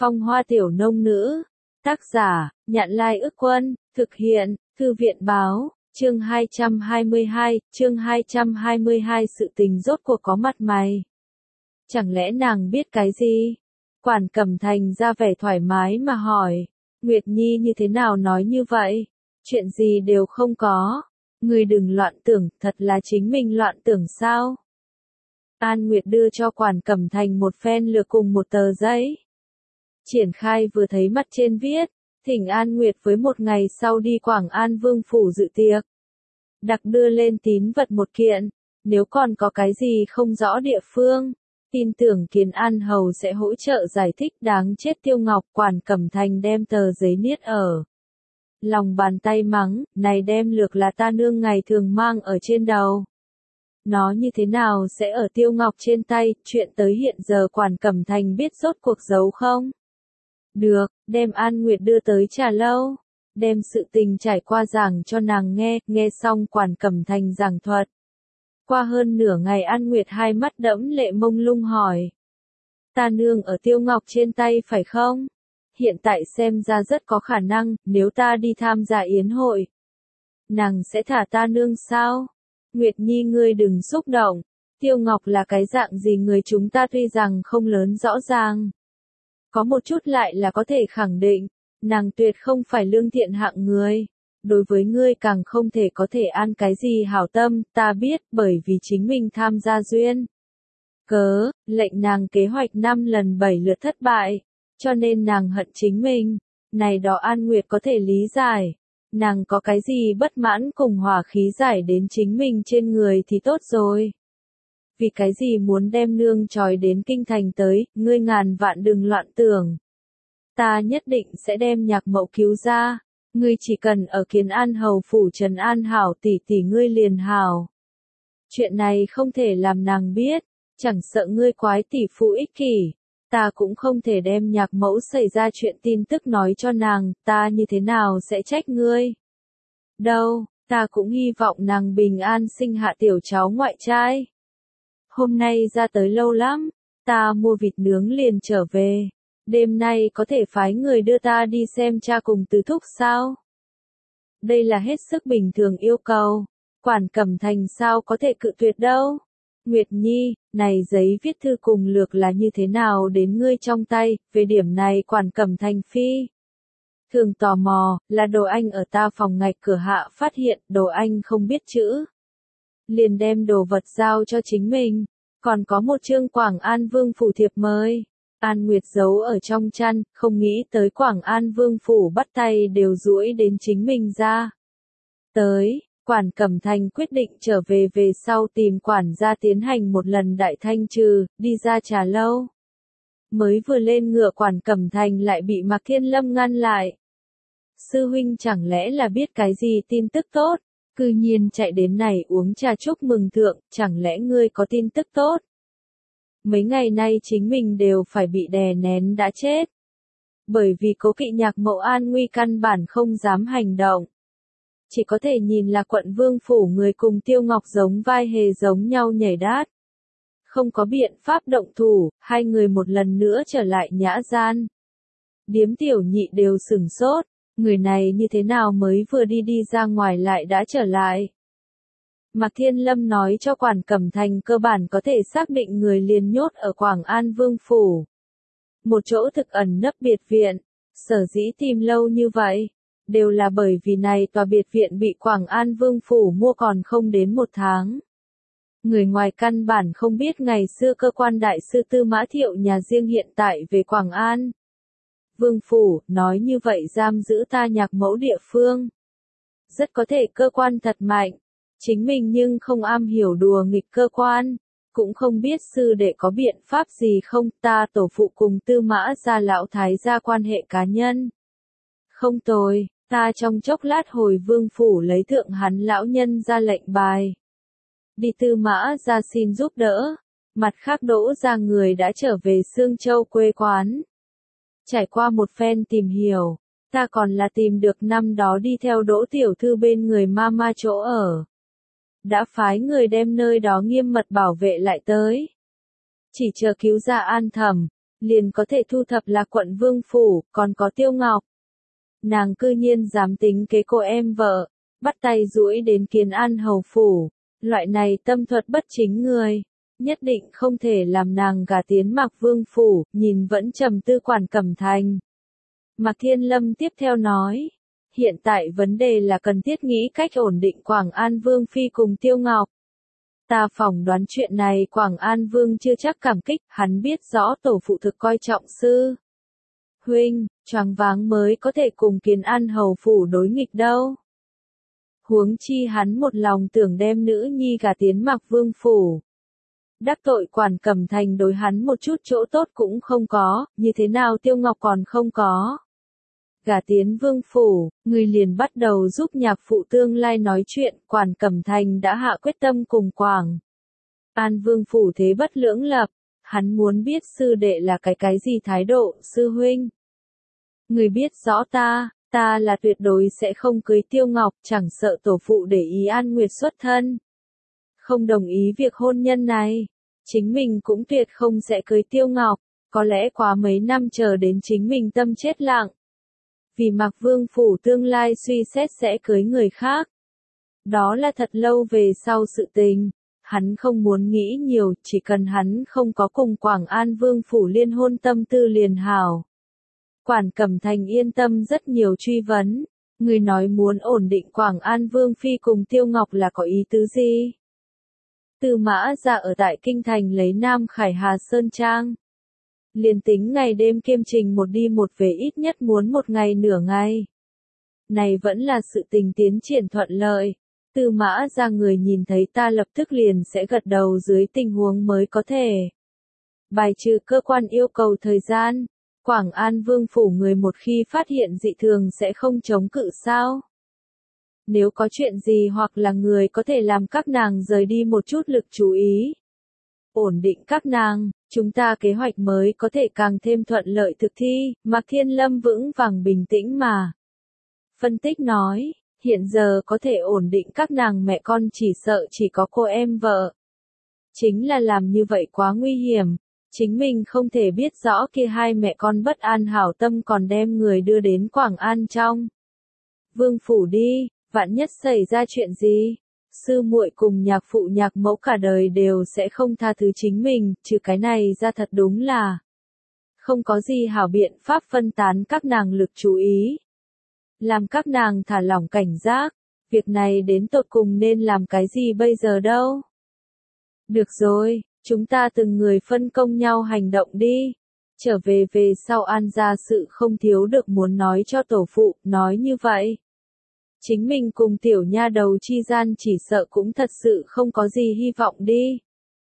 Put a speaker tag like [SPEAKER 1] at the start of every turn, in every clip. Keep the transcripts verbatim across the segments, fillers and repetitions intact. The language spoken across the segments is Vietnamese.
[SPEAKER 1] Phong hoa tiểu nông nữ. Tác giả, Nhạn Lai Ức Quân, thực hiện, Thư viện Báo, chương hai trăm hai mươi hai, chương hai trăm hai mươi hai sự tình rốt cuộc có mặt mày. Chẳng lẽ nàng biết cái gì? Quản Cẩm Thành ra vẻ thoải mái mà hỏi, Nguyệt Nhi như thế nào nói như vậy? Chuyện gì đều không có. Ngươi đừng loạn tưởng, thật là chính mình loạn tưởng sao? An Nguyệt đưa cho Quản Cẩm Thành một phen lược cùng một tờ giấy. Triển khai vừa thấy mặt trên viết, thỉnh An Nguyệt với một ngày sau đi Quảng An Vương Phủ dự tiệc. Đặc đưa lên tín vật một kiện, nếu còn có cái gì không rõ địa phương, tin tưởng Kiến An Hầu sẽ hỗ trợ giải thích. Đáng chết Tiêu Ngọc. Quản Cẩm Thành đem tờ giấy niết ở lòng bàn tay mắng, này đem lược là ta nương ngày thường mang ở trên đầu. Nó như thế nào sẽ ở Tiêu Ngọc trên tay, chuyện tới hiện giờ Quản Cẩm Thành biết rốt cuộc giấu không? Được, đem An Nguyệt đưa tới trà lâu, đem sự tình trải qua giảng cho nàng nghe, nghe xong Quản Cẩm Thành giảng thuật. Qua hơn nửa ngày An Nguyệt hai mắt đẫm lệ mông lung hỏi. Ta nương ở Tiêu Ngọc trên tay phải không? Hiện tại xem ra rất có khả năng, nếu ta đi tham gia yến hội, nàng sẽ thả ta nương sao? Nguyệt Nhi ngươi đừng xúc động, Tiêu Ngọc là cái dạng gì người chúng ta tuy rằng không lớn rõ ràng. Có một chút lại là có thể khẳng định, nàng tuyệt không phải lương thiện hạng người. Đối với ngươi càng không thể có thể an cái gì hảo tâm, ta biết, bởi vì chính mình tham gia duyên cớ, lệnh nàng kế hoạch năm lần bảy lượt thất bại, cho nên nàng hận chính mình. Này đó An Nguyệt có thể lý giải, nàng có cái gì bất mãn cùng hỏa khí giải đến chính mình trên người thì tốt rồi. Vì cái gì muốn đem nương trói đến kinh thành tới, ngươi ngàn vạn đừng loạn tưởng. Ta nhất định sẽ đem Nhạc Mậu cứu ra, ngươi chỉ cần ở Kiến An Hầu phủ trấn an hảo tỷ tỷ ngươi liền hảo. Chuyện này không thể làm nàng biết, chẳng sợ ngươi quái tỷ phu ích kỷ, ta cũng không thể đem Nhạc Mẫu xảy ra chuyện tin tức nói cho nàng, ta như thế nào sẽ trách ngươi. Đâu, ta cũng hy vọng nàng bình an sinh hạ tiểu cháu ngoại trai. Hôm nay ra tới lâu lắm, ta mua vịt nướng liền trở về. Đêm nay có thể phái người đưa ta đi xem cha cùng tứ thúc sao? Đây là hết sức bình thường yêu cầu. Quản Cẩm Thành sao có thể cự tuyệt đâu? Nguyệt Nhi, này giấy viết thư cùng lược là như thế nào đến ngươi trong tay? Về điểm này Quản Cẩm Thành phi thường tò mò, là Đồ Anh ở ta phòng ngạch cửa hạ phát hiện Đồ Anh không biết chữ. Liền đem đồ vật giao cho chính mình, còn có một chương Quảng An Vương Phủ thiệp mời. An Nguyệt giấu ở trong chăn, không nghĩ tới Quảng An Vương Phủ bắt tay đều duỗi đến chính mình ra. Tới, Quản Cẩm Thành quyết định trở về về sau tìm quản gia tiến hành một lần đại thanh trừ, đi ra trà lâu. Mới vừa lên ngựa Quản Cẩm Thành lại bị Mạc Thiên Lâm ngăn lại. Sư huynh chẳng lẽ là biết cái gì tin tức tốt? Cư nhiên chạy đến này uống trà chúc mừng thượng, chẳng lẽ ngươi có tin tức tốt? Mấy ngày nay chính mình đều phải bị đè nén đã chết. Bởi vì cố kỵ Nhạc Mậu an nguy căn bản không dám hành động. Chỉ có thể nhìn là quận Vương Phủ người cùng Tiêu Ngọc giống vai hề giống nhau nhảy đát. Không có biện pháp động thủ, hai người một lần nữa trở lại nhã gian. Điếm tiểu nhị đều sửng sốt. Người này như thế nào mới vừa đi đi ra ngoài lại đã trở lại. Mạc Thiên Lâm nói cho Quản Cẩm Thành cơ bản có thể xác định người liền nhốt ở Quảng An Vương Phủ. Một chỗ thực ẩn nấp biệt viện, sở dĩ tìm lâu như vậy, đều là bởi vì này tòa biệt viện bị Quảng An Vương Phủ mua còn không đến một tháng. Người ngoài căn bản không biết ngày xưa cơ quan đại sư Tư Mã Thiệu nhà riêng hiện tại về Quảng An Vương Phủ, nói như vậy giam giữ ta Nhạc Mẫu địa phương. Rất có thể cơ quan thật mạnh, chính mình nhưng không am hiểu đùa nghịch cơ quan, cũng không biết sư đệ có biện pháp gì không, ta tổ phụ cùng Tư Mã gia lão thái gia quan hệ cá nhân. Không tồi, ta trong chốc lát hồi Vương Phủ lấy thượng hắn lão nhân ra lệnh bài. Đi Tư Mã gia xin giúp đỡ, mặt khác Đỗ gia người đã trở về Sương Châu quê quán. Trải qua một phen tìm hiểu, ta còn là tìm được năm đó đi theo Đỗ tiểu thư bên người mama chỗ ở. Đã phái người đem nơi đó nghiêm mật bảo vệ lại tới. Chỉ chờ cứu ra An Thẩm, liền có thể thu thập Lạc quận vương phủ, còn có Tiêu Ngọc. Nàng cư nhiên dám tính kế cô em vợ, bắt tay duỗi đến Kiến An hầu phủ, loại này tâm thuật bất chính người, nhất định không thể làm nàng gả tiến Mạc Vương phủ, nhìn vẫn trầm tư Quản Cẩm Thành. Mạc Thiên Lâm tiếp theo nói, hiện tại vấn đề là cần thiết nghĩ cách ổn định Quảng An Vương phi cùng Tiêu Ngọc. Ta phỏng đoán chuyện này Quảng An Vương chưa chắc cảm kích, hắn biết rõ tổ phụ thực coi trọng sư huynh, choáng váng mới có thể cùng Kiến An hầu phủ đối nghịch đâu. Huống chi hắn một lòng tưởng đem nữ nhi gả tiến Mạc Vương phủ. Đắc tội Quản Cẩm Thành đối hắn một chút chỗ tốt cũng không có, như thế nào Tiêu Ngọc còn không có. Gả tiến Vương phủ, người liền bắt đầu giúp nhạc phụ tương lai nói chuyện, Quản Cẩm Thành đã hạ quyết tâm cùng Quảng An Vương phủ thế bất lưỡng lập, hắn muốn biết sư đệ là cái cái gì thái độ, sư huynh. Người biết rõ ta, ta là tuyệt đối sẽ không cưới Tiêu Ngọc, chẳng sợ tổ phụ để ý An Nguyệt xuất thân. Không đồng ý việc hôn nhân này, chính mình cũng tuyệt không sẽ cưới Tiêu Ngọc, có lẽ quá mấy năm chờ đến chính mình tâm chết lặng. Vì Mạc Vương phủ tương lai suy xét sẽ cưới người khác. Đó là thật lâu về sau sự tình, hắn không muốn nghĩ nhiều, chỉ cần hắn không có cùng Quảng An Vương phủ liên hôn tâm tư liền hảo. Quản Cẩm Thành yên tâm rất nhiều truy vấn, người nói muốn ổn định Quảng An Vương phi cùng Tiêu Ngọc là có ý tứ gì? Tư Mã Gia ở tại Kinh Thành lấy Nam Khải Hà Sơn Trang. Liền tính ngày đêm kiêm trình một đi một về ít nhất muốn một ngày nửa ngày. Này vẫn là sự tình tiến triển thuận lợi. Tư Mã Gia người nhìn thấy ta lập tức liền sẽ gật đầu dưới tình huống mới có thể. Bài trừ cơ quan yêu cầu thời gian. Quảng An Vương phủ người một khi phát hiện dị thường sẽ không chống cự sao? Nếu có chuyện gì hoặc là người có thể làm các nàng rời đi một chút lực chú ý. Ổn định các nàng, chúng ta kế hoạch mới có thể càng thêm thuận lợi thực thi, Mạc Thiên Lâm vững vàng bình tĩnh mà. Phân tích nói, hiện giờ có thể ổn định các nàng mẹ con chỉ sợ chỉ có cô em vợ. Chính là làm như vậy quá nguy hiểm, chính mình không thể biết rõ kia hai mẹ con bất an hảo tâm còn đem người đưa đến Quảng An trong Vương phủ đi, vạn nhất xảy ra chuyện gì. Sư muội cùng nhạc phụ nhạc mẫu cả đời đều sẽ không tha thứ chính mình, trừ cái này ra thật đúng là không có gì hảo biện pháp phân tán các nàng lực chú ý. Làm các nàng thả lỏng cảnh giác, việc này đến tột cùng nên làm cái gì bây giờ đâu. Được rồi, chúng ta từng người phân công nhau hành động đi. Trở về về sau An gia sự không thiếu được muốn nói cho tổ phụ, nói như vậy. Chính mình cùng tiểu nha đầu chi gian chỉ sợ cũng thật sự không có gì hy vọng đi.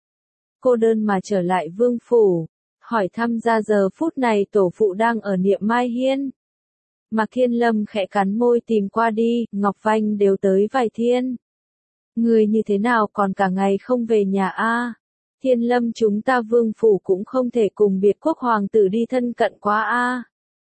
[SPEAKER 1] Cô đơn mà trở lại Vương phủ, hỏi thăm ra giờ phút này tổ phụ đang ở Niệm Mai Hiên. Mạc Thiên Lâm khẽ cắn môi tìm qua đi, Ngọc Vanh đều tới vài thiên. Người như thế nào còn cả ngày không về nhà a? Thiên Lâm chúng ta Vương phủ cũng không thể cùng biệt quốc hoàng tử đi thân cận quá a.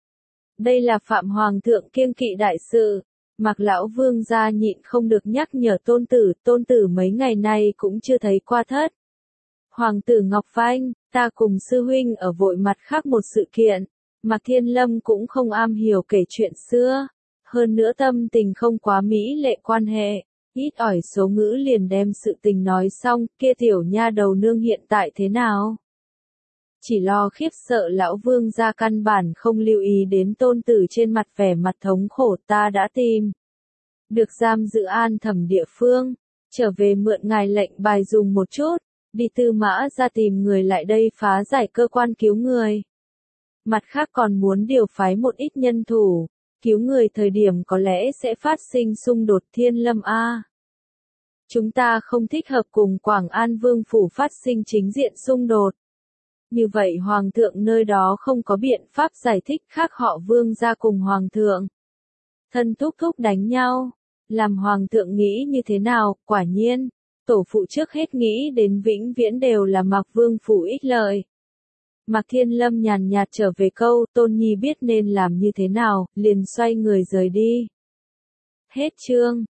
[SPEAKER 1] Đây là Phạm Hoàng thượng kiêng kỵ đại sự. Mạc lão vương gia nhịn không được nhắc nhở tôn tử, tôn tử mấy ngày nay cũng chưa thấy qua thất. Hoàng tử Ngọc Vanh, ta cùng sư huynh ở vội mặt khác một sự kiện, Mạc Thiên Lâm cũng không am hiểu kể chuyện xưa, hơn nữa tâm tình không quá mỹ lệ quan hệ, ít ỏi số ngữ liền đem sự tình nói xong, kia tiểu nha đầu nương hiện tại thế nào? Chỉ lo khiếp sợ lão vương gia căn bản không lưu ý đến tôn tử trên mặt vẻ mặt thống khổ ta đã tìm. Được giam giữ an thẩm địa phương, trở về mượn ngài lệnh bài dùng một chút, đi Tư Mã ra tìm người lại đây phá giải cơ quan cứu người. Mặt khác còn muốn điều phái một ít nhân thủ, cứu người thời điểm có lẽ sẽ phát sinh xung đột Thiên Lâm A. Chúng ta không thích hợp cùng Quảng An Vương phủ phát sinh chính diện xung đột. Như vậy Hoàng thượng nơi đó không có biện pháp giải thích khác họ Vương ra cùng Hoàng thượng. Thân thúc thúc đánh nhau, làm Hoàng thượng nghĩ như thế nào, quả nhiên, tổ phụ trước hết nghĩ đến vĩnh viễn đều là Mạc Vương phủ ích lợi. Mạc Thiên Lâm nhàn nhạt trở về câu, Tôn Nhi biết nên làm như thế nào, liền xoay người rời đi. Hết chương.